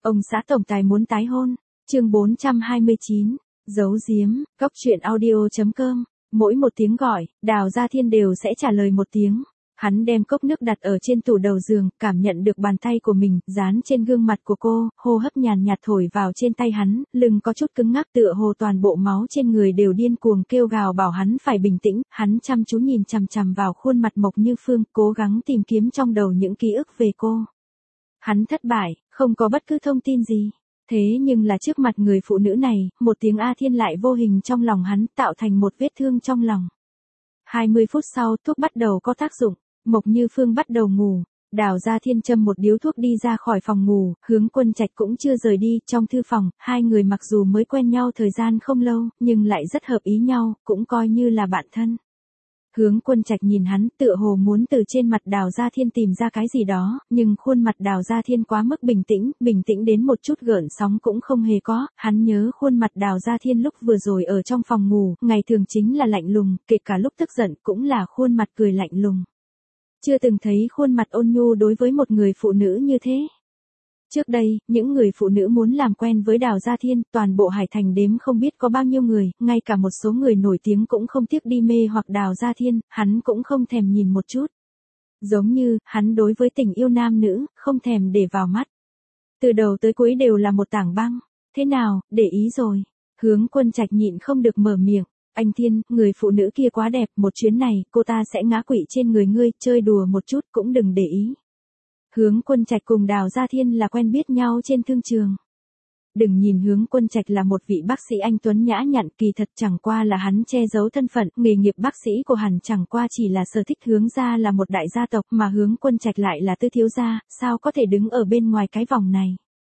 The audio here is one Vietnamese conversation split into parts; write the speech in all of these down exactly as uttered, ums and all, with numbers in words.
Ông xã tổng tài muốn tái hôn. Chương bốn trăm hai mươi chín. Giấu giếm. Cốc truyện audio chấm com. Mỗi một tiếng gọi, Đào Gia Thiên đều sẽ trả lời một tiếng. Hắn đem cốc nước đặt ở trên tủ đầu giường, cảm nhận được bàn tay của mình dán trên gương mặt của cô, hô hấp nhàn nhạt thổi vào trên tay hắn, lưng có chút cứng ngắc tựa hồ toàn bộ máu trên người đều điên cuồng kêu gào bảo hắn phải bình tĩnh. Hắn chăm chú nhìn chằm chằm vào khuôn mặt Mộc Như Phương, cố gắng tìm kiếm trong đầu những ký ức về cô. Hắn thất bại, không có bất cứ thông tin gì. Thế nhưng là trước mặt người phụ nữ này, một tiếng A Thiên lại vô hình trong lòng hắn tạo thành một vết thương trong lòng. hai mươi phút sau, thuốc bắt đầu có tác dụng. Mộc Như Phương bắt đầu ngủ, Đào Gia Thiên châm một điếu thuốc đi ra khỏi phòng ngủ, Hướng Quân Trạch cũng chưa rời đi. Trong thư phòng, hai người mặc dù mới quen nhau thời gian không lâu, nhưng lại rất hợp ý nhau, cũng coi như là bạn thân. Hướng Quân Trạch nhìn hắn tựa hồ muốn từ trên mặt Đào Gia Thiên tìm ra cái gì đó, nhưng khuôn mặt Đào Gia Thiên quá mức bình tĩnh, bình tĩnh đến một chút gợn sóng cũng không hề có. Hắn nhớ khuôn mặt Đào Gia Thiên lúc vừa rồi ở trong phòng ngủ, ngày thường chính là lạnh lùng, kể cả lúc tức giận cũng là khuôn mặt cười lạnh lùng. Chưa từng thấy khuôn mặt ôn nhu đối với một người phụ nữ như thế. Trước đây, những người phụ nữ muốn làm quen với Đào Gia Thiên, toàn bộ Hải Thành đếm không biết có bao nhiêu người, ngay cả một số người nổi tiếng cũng không tiếc đi mê hoặc Đào Gia Thiên, hắn cũng không thèm nhìn một chút. Giống như, hắn đối với tình yêu nam nữ, không thèm để vào mắt. Từ đầu tới cuối đều là một tảng băng. Thế nào, để ý rồi. Hướng Quân Trạch nhịn không được mở miệng. Anh Thiên, người phụ nữ kia quá đẹp, một chuyến này, cô ta sẽ ngã quỵ trên người ngươi, chơi đùa một chút cũng đừng để ý. Hướng Quân Trạch cùng Đào Gia Thiên là quen biết nhau trên thương trường. Đừng nhìn Hướng Quân Trạch là một vị bác sĩ anh tuấn nhã nhặn, kỳ thật chẳng qua là hắn che giấu thân phận, nghề nghiệp bác sĩ của hắn chẳng qua chỉ là sở thích. Hướng gia là một đại gia tộc mà Hướng Quân Trạch lại là tứ thiếu gia, sao có thể đứng ở bên ngoài cái vòng này.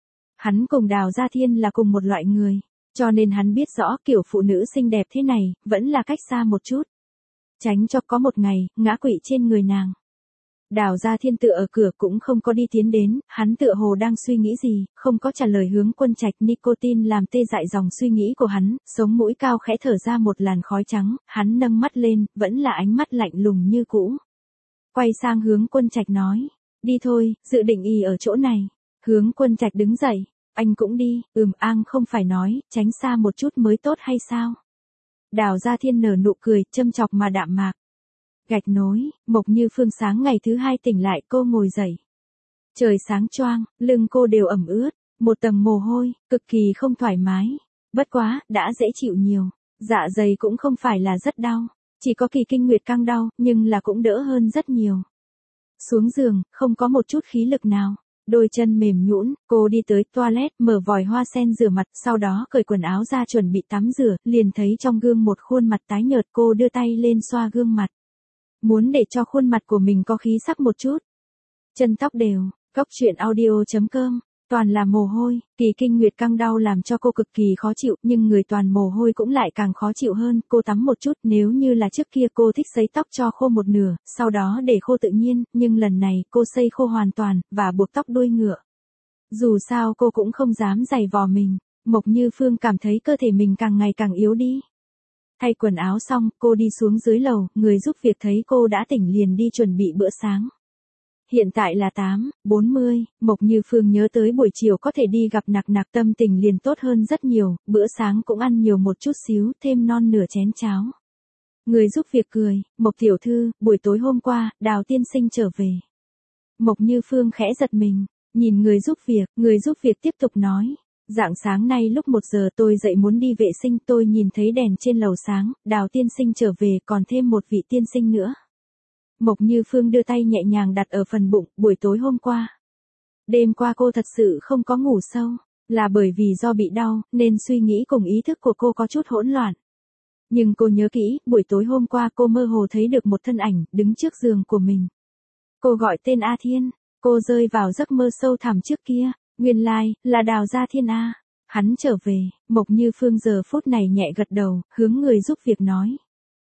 Hắn cùng Đào Gia Thiên là cùng một loại người. Cho nên hắn biết rõ kiểu phụ nữ xinh đẹp thế này, vẫn là cách xa một chút. Tránh cho có một ngày, ngã quỵ trên người nàng. Đào Gia Thiên tựa ở cửa cũng không có đi tiến đến, hắn tựa hồ đang suy nghĩ gì, không có trả lời Hướng Quân Trạch. Nicotine làm tê dại dòng suy nghĩ của hắn, sống mũi cao khẽ thở ra một làn khói trắng, hắn nâng mắt lên, vẫn là ánh mắt lạnh lùng như cũ. Quay sang Hướng Quân Trạch nói, đi thôi, dự định y ở chỗ này. Hướng Quân Trạch đứng dậy. Anh cũng đi. Ừm, An không phải nói, tránh xa một chút mới tốt hay sao? Đào Gia Thiên nở nụ cười, châm chọc mà đạm mạc. Gạch nối, Mộc Như Phương sáng ngày thứ hai tỉnh lại, cô ngồi dậy. Trời sáng choang, lưng cô đều ẩm ướt, một tầng mồ hôi, cực kỳ không thoải mái. Bất quá, đã dễ chịu nhiều. Dạ dày cũng không phải là rất đau, chỉ có kỳ kinh nguyệt căng đau, nhưng là cũng đỡ hơn rất nhiều. Xuống giường, không có một chút khí lực nào. Đôi chân mềm nhũn, cô đi tới toilet, mở vòi hoa sen rửa mặt, sau đó cởi quần áo ra chuẩn bị tắm rửa, liền thấy trong gương một khuôn mặt tái nhợt. Cô đưa tay lên xoa gương mặt. Muốn để cho khuôn mặt của mình có khí sắc một chút. Chân tóc đều, cốc truyện audio chấm com, toàn là mồ hôi, kỳ kinh nguyệt căng đau làm cho cô cực kỳ khó chịu, nhưng người toàn mồ hôi cũng lại càng khó chịu hơn. Cô tắm một chút, nếu như là trước kia cô thích sấy tóc cho khô một nửa, sau đó để khô tự nhiên, nhưng lần này cô sấy khô hoàn toàn, và buộc tóc đuôi ngựa. Dù sao cô cũng không dám giày vò mình. Mộc Như Phương cảm thấy cơ thể mình càng ngày càng yếu đi. Thay quần áo xong, cô đi xuống dưới lầu, người giúp việc thấy cô đã tỉnh liền đi chuẩn bị bữa sáng. Hiện tại là tám bốn mươi, Mộc Như Phương nhớ tới buổi chiều có thể đi gặp Nặc Nặc, tâm tình liền tốt hơn rất nhiều, bữa sáng cũng ăn nhiều một chút xíu, thêm non nửa chén cháo. Người giúp việc cười, Mộc tiểu thư, buổi tối hôm qua, Đào tiên sinh trở về. Mộc Như Phương khẽ giật mình, nhìn người giúp việc, người giúp việc tiếp tục nói. Rạng sáng nay lúc một giờ tôi dậy muốn đi vệ sinh, tôi nhìn thấy đèn trên lầu sáng, Đào tiên sinh trở về, còn thêm một vị tiên sinh nữa. Mộc Như Phương đưa tay nhẹ nhàng đặt ở phần bụng, buổi tối hôm qua. Đêm qua cô thật sự không có ngủ sâu, là bởi vì do bị đau, nên suy nghĩ cùng ý thức của cô có chút hỗn loạn. Nhưng cô nhớ kỹ, buổi tối hôm qua cô mơ hồ thấy được một thân ảnh, đứng trước giường của mình. Cô gọi tên A Thiên, cô rơi vào giấc mơ sâu thẳm trước kia, nguyên lai, like, là Đào Gia Thiên A. Hắn trở về, Mộc Như Phương giờ phút này nhẹ gật đầu, hướng người giúp việc nói.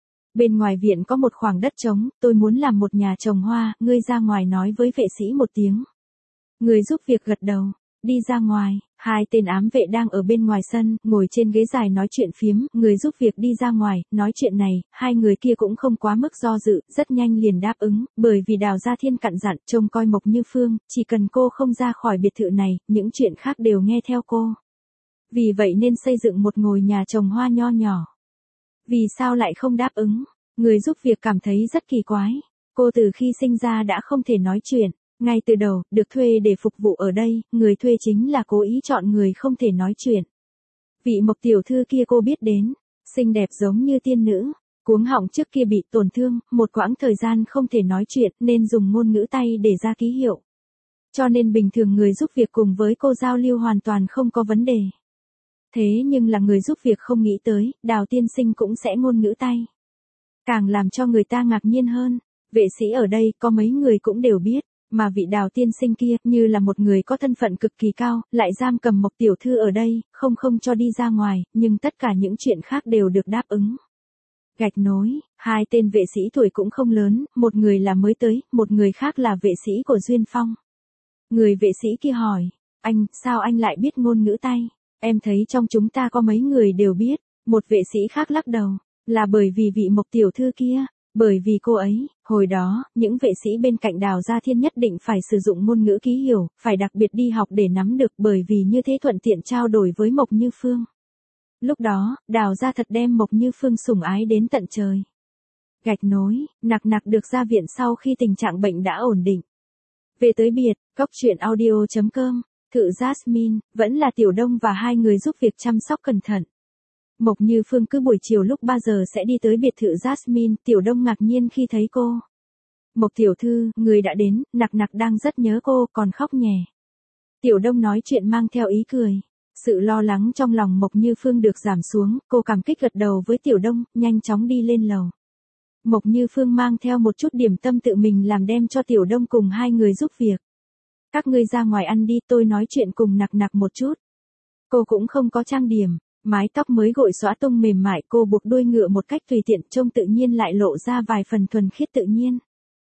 Bên ngoài viện có một khoảng đất trống, tôi muốn làm một nhà trồng hoa, ngươi ra ngoài nói với vệ sĩ một tiếng. Người giúp việc gật đầu, đi ra ngoài, hai tên ám vệ đang ở bên ngoài sân, ngồi trên ghế dài nói chuyện phiếm, người giúp việc đi ra ngoài, nói chuyện này, hai người kia cũng không quá mức do dự, rất nhanh liền đáp ứng, bởi vì Đào Gia Thiên cặn dặn trông coi Mộc Như Phương, chỉ cần cô không ra khỏi biệt thự này, những chuyện khác đều nghe theo cô. Vì vậy nên xây dựng một ngôi nhà trồng hoa nho nhỏ. Vì sao lại không đáp ứng? Người giúp việc cảm thấy rất kỳ quái. Cô từ khi sinh ra đã không thể nói chuyện. Ngay từ đầu, được thuê để phục vụ ở đây, người thuê chính là cố ý chọn người không thể nói chuyện. Vị Mộc tiểu thư kia cô biết đến, xinh đẹp giống như tiên nữ, cuống họng trước kia bị tổn thương, một quãng thời gian không thể nói chuyện nên dùng ngôn ngữ tay để ra ký hiệu. Cho nên bình thường người giúp việc cùng với cô giao lưu hoàn toàn không có vấn đề. Thế nhưng là người giúp việc không nghĩ tới, Đào tiên sinh cũng sẽ ngôn ngữ tay. Càng làm cho người ta ngạc nhiên hơn, vệ sĩ ở đây có mấy người cũng đều biết. Mà vị Đào tiên sinh kia, như là một người có thân phận cực kỳ cao, lại giam cầm Mộc tiểu thư ở đây, không không cho đi ra ngoài, nhưng tất cả những chuyện khác đều được đáp ứng. Gạch nối, hai tên vệ sĩ tuổi cũng không lớn, một người là mới tới, một người khác là vệ sĩ của Duyên Phong. Người vệ sĩ kia hỏi, anh, sao anh lại biết ngôn ngữ tay? Em thấy trong chúng ta có mấy người đều biết, một vệ sĩ khác lắc đầu, là bởi vì vị Mộc tiểu thư kia. Bởi vì cô ấy, hồi đó, những vệ sĩ bên cạnh Đào Gia Thiên nhất định phải sử dụng ngôn ngữ ký hiệu, phải đặc biệt đi học để nắm được bởi vì như thế thuận tiện trao đổi với Mộc Như Phương. Lúc đó, Đào Gia thật đem Mộc Như Phương sủng ái đến tận trời. Gạch nối, Nặc Nặc được ra viện sau khi tình trạng bệnh đã ổn định. Về tới biệt, góc truyện audio chấm com, Thự Jasmine, vẫn là Tiểu Đông và hai người giúp việc chăm sóc cẩn thận. Mộc Như Phương cứ buổi chiều lúc ba giờ sẽ đi tới biệt thự Jasmine, Tiểu Đông ngạc nhiên khi thấy cô. Mộc tiểu thư, người đã đến, Nặc Nặc đang rất nhớ cô, còn khóc nhè. Tiểu Đông nói chuyện mang theo ý cười. Sự lo lắng trong lòng Mộc Như Phương được giảm xuống, cô cảm kích gật đầu với Tiểu Đông, nhanh chóng đi lên lầu. Mộc Như Phương mang theo một chút điểm tâm tự mình làm đem cho Tiểu Đông cùng hai người giúp việc. Các ngươi ra ngoài ăn đi, tôi nói chuyện cùng Nặc Nặc một chút. Cô cũng không có trang điểm. Mái tóc mới gội xõa tung mềm mại, cô buộc đuôi ngựa một cách tùy tiện, trông tự nhiên lại lộ ra vài phần thuần khiết tự nhiên.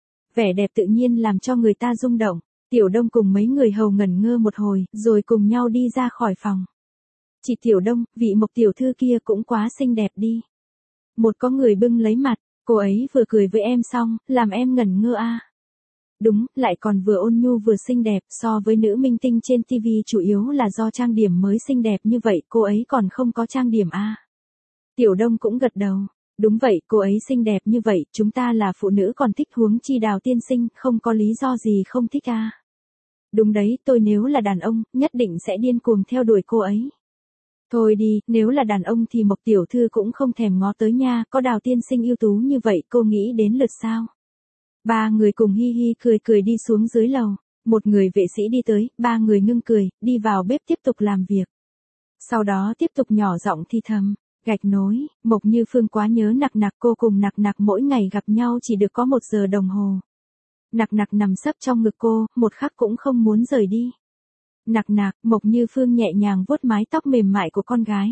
Vẻ đẹp tự nhiên làm cho người ta rung động. Tiểu Đông cùng mấy người hầu ngẩn ngơ một hồi, rồi cùng nhau đi ra khỏi phòng. Chị Tiểu Đông, vị Mộc tiểu thư kia cũng quá xinh đẹp đi. Một có người bưng lấy mặt, cô ấy vừa cười với em xong, làm em ngẩn ngơ a. À. Đúng, lại còn vừa ôn nhu vừa xinh đẹp, so với nữ minh tinh trên ti vi chủ yếu là do trang điểm mới xinh đẹp như vậy, cô ấy còn không có trang điểm a. À. Tiểu Đông cũng gật đầu, đúng vậy, cô ấy xinh đẹp như vậy, chúng ta là phụ nữ còn thích huống chi Đào tiên sinh, không có lý do gì không thích a. À. Đúng đấy, tôi nếu là đàn ông, nhất định sẽ điên cuồng theo đuổi cô ấy. Thôi đi, nếu là đàn ông thì Mộc tiểu thư cũng không thèm ngó tới nha, có Đào tiên sinh ưu tú như vậy, cô nghĩ đến lượt sao? Ba người cùng hi hi cười cười đi xuống dưới lầu, một người vệ sĩ đi tới, ba người ngưng cười, đi vào bếp tiếp tục làm việc. Sau đó tiếp tục nhỏ giọng thi thầm, gạch nối, Mộc Như Phương quá nhớ Nặc Nặc, cô cùng Nặc Nặc mỗi ngày gặp nhau chỉ được có một giờ đồng hồ. Nặc Nặc nằm sấp trong ngực cô, một khắc cũng không muốn rời đi. Nặc Nặc, Mộc Như Phương nhẹ nhàng vuốt mái tóc mềm mại của con gái.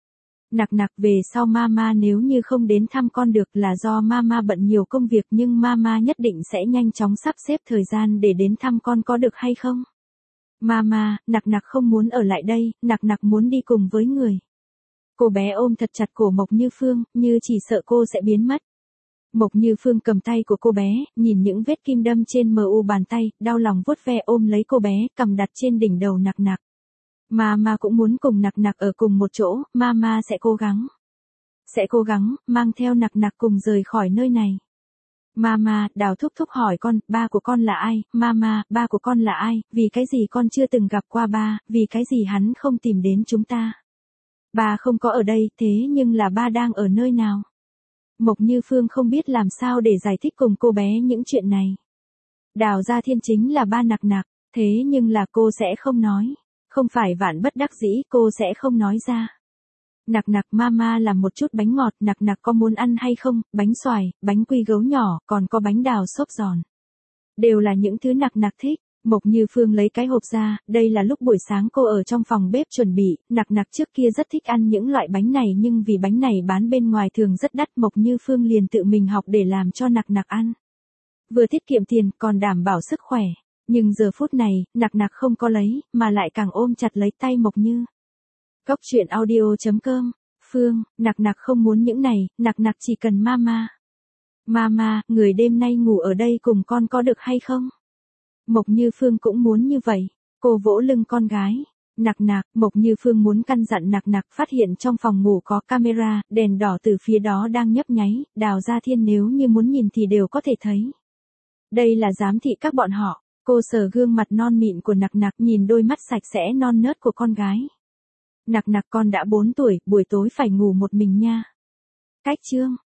Nặc Nặc, về sau mama nếu như không đến thăm con được là do mama bận nhiều công việc, nhưng mama nhất định sẽ nhanh chóng sắp xếp thời gian để đến thăm con, có được hay không? Mama, Nặc Nặc không muốn ở lại đây, Nặc Nặc muốn đi cùng với người. Cô bé ôm thật chặt cổ Mộc Như Phương, như chỉ sợ cô sẽ biến mất. Mộc Như Phương cầm tay của cô bé, nhìn những vết kim đâm trên mờ u bàn tay, đau lòng vuốt ve ôm lấy cô bé, cầm đặt trên đỉnh đầu Nặc Nặc. Mama cũng muốn cùng Nặc Nặc ở cùng một chỗ, Mama sẽ cố gắng. Sẽ cố gắng, mang theo Nặc Nặc cùng rời khỏi nơi này. Mama, Đào thúc thúc hỏi con, ba của con là ai? Mama, ba của con là ai? Vì cái gì con chưa từng gặp qua ba, vì cái gì hắn không tìm đến chúng ta? Ba không có ở đây, thế nhưng là ba đang ở nơi nào? Mộc Như Phương không biết làm sao để giải thích cùng cô bé những chuyện này. Đào Gia Thiên chính là ba Nặc Nặc, thế nhưng là cô sẽ không nói. Không phải vạn bất đắc dĩ, cô sẽ không nói ra. Nặc Nặc, mama làm một chút bánh ngọt, Nặc Nặc có muốn ăn hay không? Bánh xoài, bánh quy gấu nhỏ, còn có bánh đào xốp giòn. Đều là những thứ Nặc Nặc thích. Mộc Như Phương lấy cái hộp ra, đây là lúc buổi sáng cô ở trong phòng bếp chuẩn bị, Nặc Nặc trước kia rất thích ăn những loại bánh này nhưng vì bánh này bán bên ngoài thường rất đắt, Mộc Như Phương liền tự mình học để làm cho Nặc Nặc ăn. Vừa tiết kiệm tiền, còn đảm bảo sức khỏe. Nhưng giờ phút này, nặc nặc không có lấy, mà lại càng ôm chặt lấy tay Mộc Như. Cốc truyện audio chấm com, Phương, nặc nặc không muốn những này, nặc nặc chỉ cần mama. Mama, người đêm nay ngủ ở đây cùng con có được hay không? Mộc Như Phương cũng muốn như vậy. Cô vỗ lưng con gái. Nặc nặc, Mộc Như Phương muốn căn dặn nặc nặc, phát hiện trong phòng ngủ có camera, đèn đỏ từ phía đó đang nhấp nháy, Đào Gia Thiên nếu như muốn nhìn thì đều có thể thấy. Đây là giám thị các bọn họ. Cô sờ gương mặt non mịn của nặc nặc, nhìn đôi mắt sạch sẽ non nớt của con gái. Nặc nặc, con đã bốn tuổi, buổi tối phải ngủ một mình nha. Cách chương.